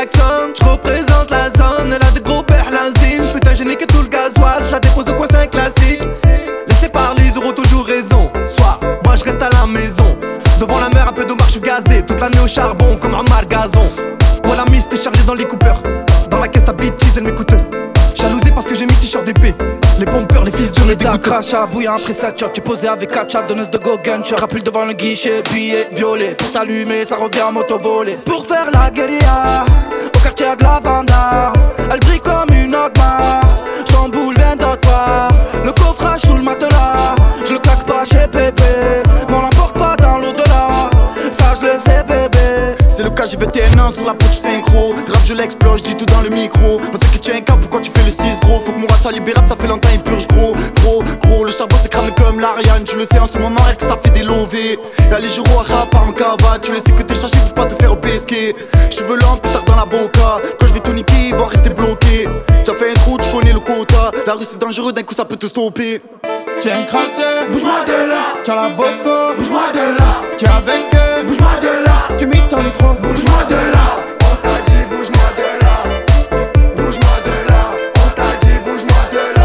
klaxonne. J'représente la zone, elle a des gros perlazines. Putain j'ai niqué tout le gasoil, j'la dépose de quoi c'est un classique. Laissez parler, ils auront toujours raison. Soir, moi je reste à la maison. Devant la mer un peu de marche gazée. Toute l'année au charbon comme Omar Gazon. Voilà Miss t'es chargé dans les coupeurs. Dans la caisse ta bitches elle m'écoute. Jalousé parce que j'ai mis t-shirt d'épée. Les pompeurs, les fils de les dégoûts crachat, bouillant après 7 shots. J'ai posé avec 4 chats, donneuse de go gunshot. Rapule devant le guichet, billet violet. Pour t'allumer, ça revient en moto-volée. Pour faire la guérilla, au quartier à de la Vanda. Elle brille comme une ogma, son boule vient de toi. Le coffrage sous le matelas, je le claque pas chez Pépé. M'en l'emporte pas dans l'au-delà, ça je le sais bébé. C'est le cas, j'ai VTN1 sur la peau du synchro. Grave je l'explose, je dis tout dans le micro. On sait que tu es un cap, pourquoi tu fais le 6 gros. Faut que Mourad soit libérable, ça fait longtemps il purge gros. Gros, le charbon c'est cramé comme l'Ariane. Tu le sais en ce moment, rien que ça fait des lovés. Y'a les gyros à rap en cava. Tu le sais que t'es chargé, faut pas te faire pesquer. Cheveux longs, plus tard dans la boca. Quand je vais tout niquer, ils vont rester bloqués. T'as fait un trou, tu connais le quota. La rue c'est dangereux, d'un coup ça peut te stopper. T'es un crasseux, bouge-moi de là. T'as la boco, bouge-moi de là. T'es avec eux, bouge-moi de là. Tu m'étonnes trop, bouge-moi de là. On t'a dit bouge-moi de là. Bouge-moi de là. On t'a dit bouge-moi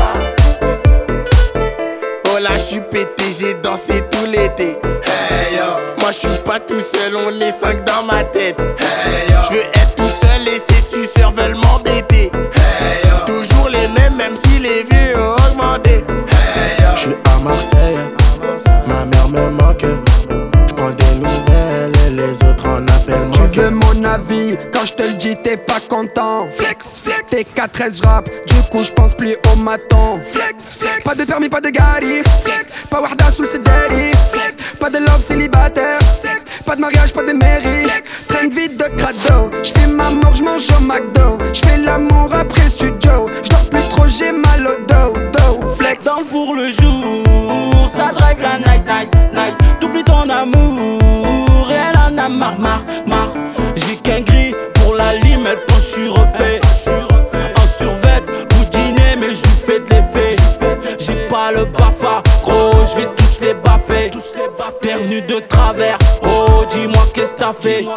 de là. Oh là j'suis pété, j'ai dansé tout l'été. Hey yo, moi j'suis pas tout seul, on est 5 dans ma tête. Hey yo, j'veux être tout seul et ces suceurs veulent m'embêter. Hey yo, toujours les mêmes même si les vieux ont augmenté. Hey yo, j'suis à Marseille, ma mère me manque. J'prends des nouvelles et les autres en appellent manque. Tu veux mon avis, quand je te le dis t'es pas content. Flex, flex, t'es 4-13 j'rappe, du coup j'pense plus au maton. Flex, flex, pas de permis, pas de gari. Flex, pas Warda sous le CDI. Flex, pas de love célibataire. Pas de mariage, pas de mairie. Train de vide de crado, j'fais ma mort, j'mange au McDo. J'fais l'amour après le studio, j'dors plus trop, j'ai mal au dos. Flex, dans le four le jour, ça drive la night. T'oublies ton amour, et elle en a marre. J'ai qu'un gris pour la lime, elle pense j'suis refait. En survêt, boudiné, mais j'lui fais de l'effet. J'ai pas le bafa, gros, j'vais tous les baffer. T'es venu de travers, oh dis-moi qu'est-ce que t'as fait.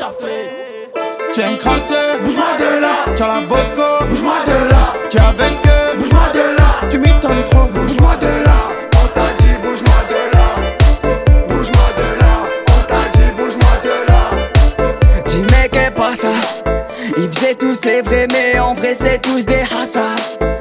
T'es un crasseux, bouge-moi de là. T'as la boco, bouge-moi de là. T'es avec eux, bouge-moi de là. Tu m'étonnes trop, bouge-moi de là. On t'a dit bouge-moi de là. Bouge-moi de là. On t'a dit bouge-moi de là. Dis mec qu'est pas ça. Ils faisaient tous les vrais mais en vrai c'est tous des hassas.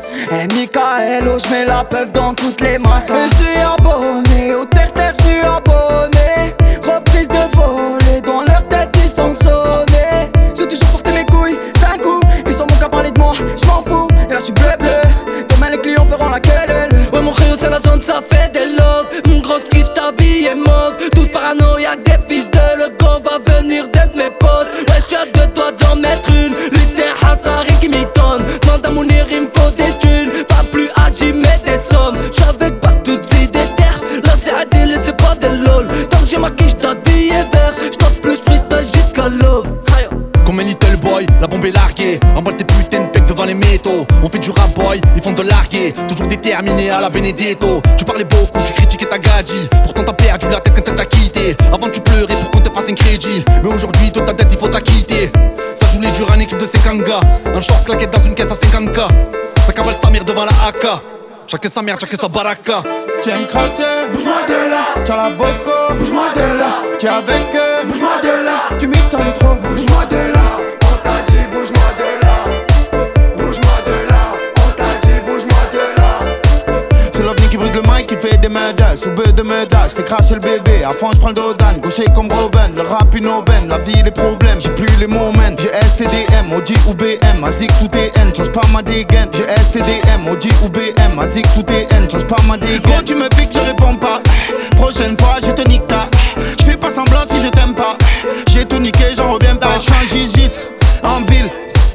Michaelo, j'mets la peuf dans toutes les massas. Je suis abonné, au terre-terre j'suis abonné. Reprise de voler, dans leur tête ils sont sonnés. J'ai toujours porté mes couilles, 5 coups. Ils sont bons qu'à parler de moi, j'm'en fous. Et là j'suis bleu. Demain les clients feront la queue. Ouais mon frère c'est la zone, ça fait des love. Mon grosse quiche t'habille mauve. Tous paranoïaques, des fils de Lego. Va venir d'être mes potes. Ouais j'suis à 2 doigts d'en mettre une. Lui c'est Hassari qui m'étonne. Demande à mon il me faut des thunes. Pas plus agi mais des sommes. J'avais pas toutes idées terres. Là c'est Adil et c'est pas des lol. Tant que j'ai ma quiche t'habille vert. J't'en plus freestyle jusqu'à l'aube. Comme un little boy, la bombe est larguée. Emballe tes putains de pecs devant les métaux. On fait du rap boy, ils font de larguer. Toujours déterminé à la Benedetto. Tu parlais beaucoup, tu critiquais ta gadji. Pourtant t'as perdu la tête quand elle t'a quitté. Avant tu pleurais pour qu'on te fasse un crédit. Mais aujourd'hui toute ta tête il faut t'acquitter. Ça joue les durs en équipe de Sekanga. Un short claquette dans une caisse à 50K. Ça cavale sa mère devant la AK. Chacun sa merde, chacun sa baraka. T'es un crasseux, bouge-moi de là. T'as la boco, bouge-moi de là. T'es avec eux, bouge-moi de là. Tu m'étonnes trop, bouge-moi de là. On t'a dit bouge-moi de là. Bouge-moi de là. On t'a dit bouge-moi de là. C'est l'ovni qui brise le mic, qui fait des murders. Sous bœuf de murder, j'fais cracher le bébé. À fond j'prends le dodan, gaucher comme Robin. Le rap une aubaine, la vie les problèmes. J'ai plus les moments, j'ai STDM, Audi ou BM. Azik sous TN, change pas ma dégaine. J'ai STDM, Audi ou BM. Azik sous TN, change pas ma dégaine. Quand tu me piques, je réponds pas. Prochaine fois, je te nique ta. J'fais pas semblant si je t'aime pas. J'ai tout niqué, j'en reviens pas. J'suis un gigite en ville.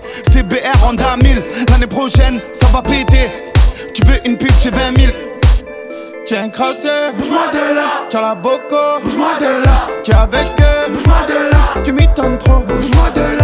CBR Honda 1000. L'année prochaine, ça va péter. Tu veux une pub, c'est 20 000. T'es un crasseux, bouge-moi de là. T'as la boco, bouge-moi de là. T'es avec eux, bouge-moi de là. Tu m'étonnes trop, bouge-moi de là.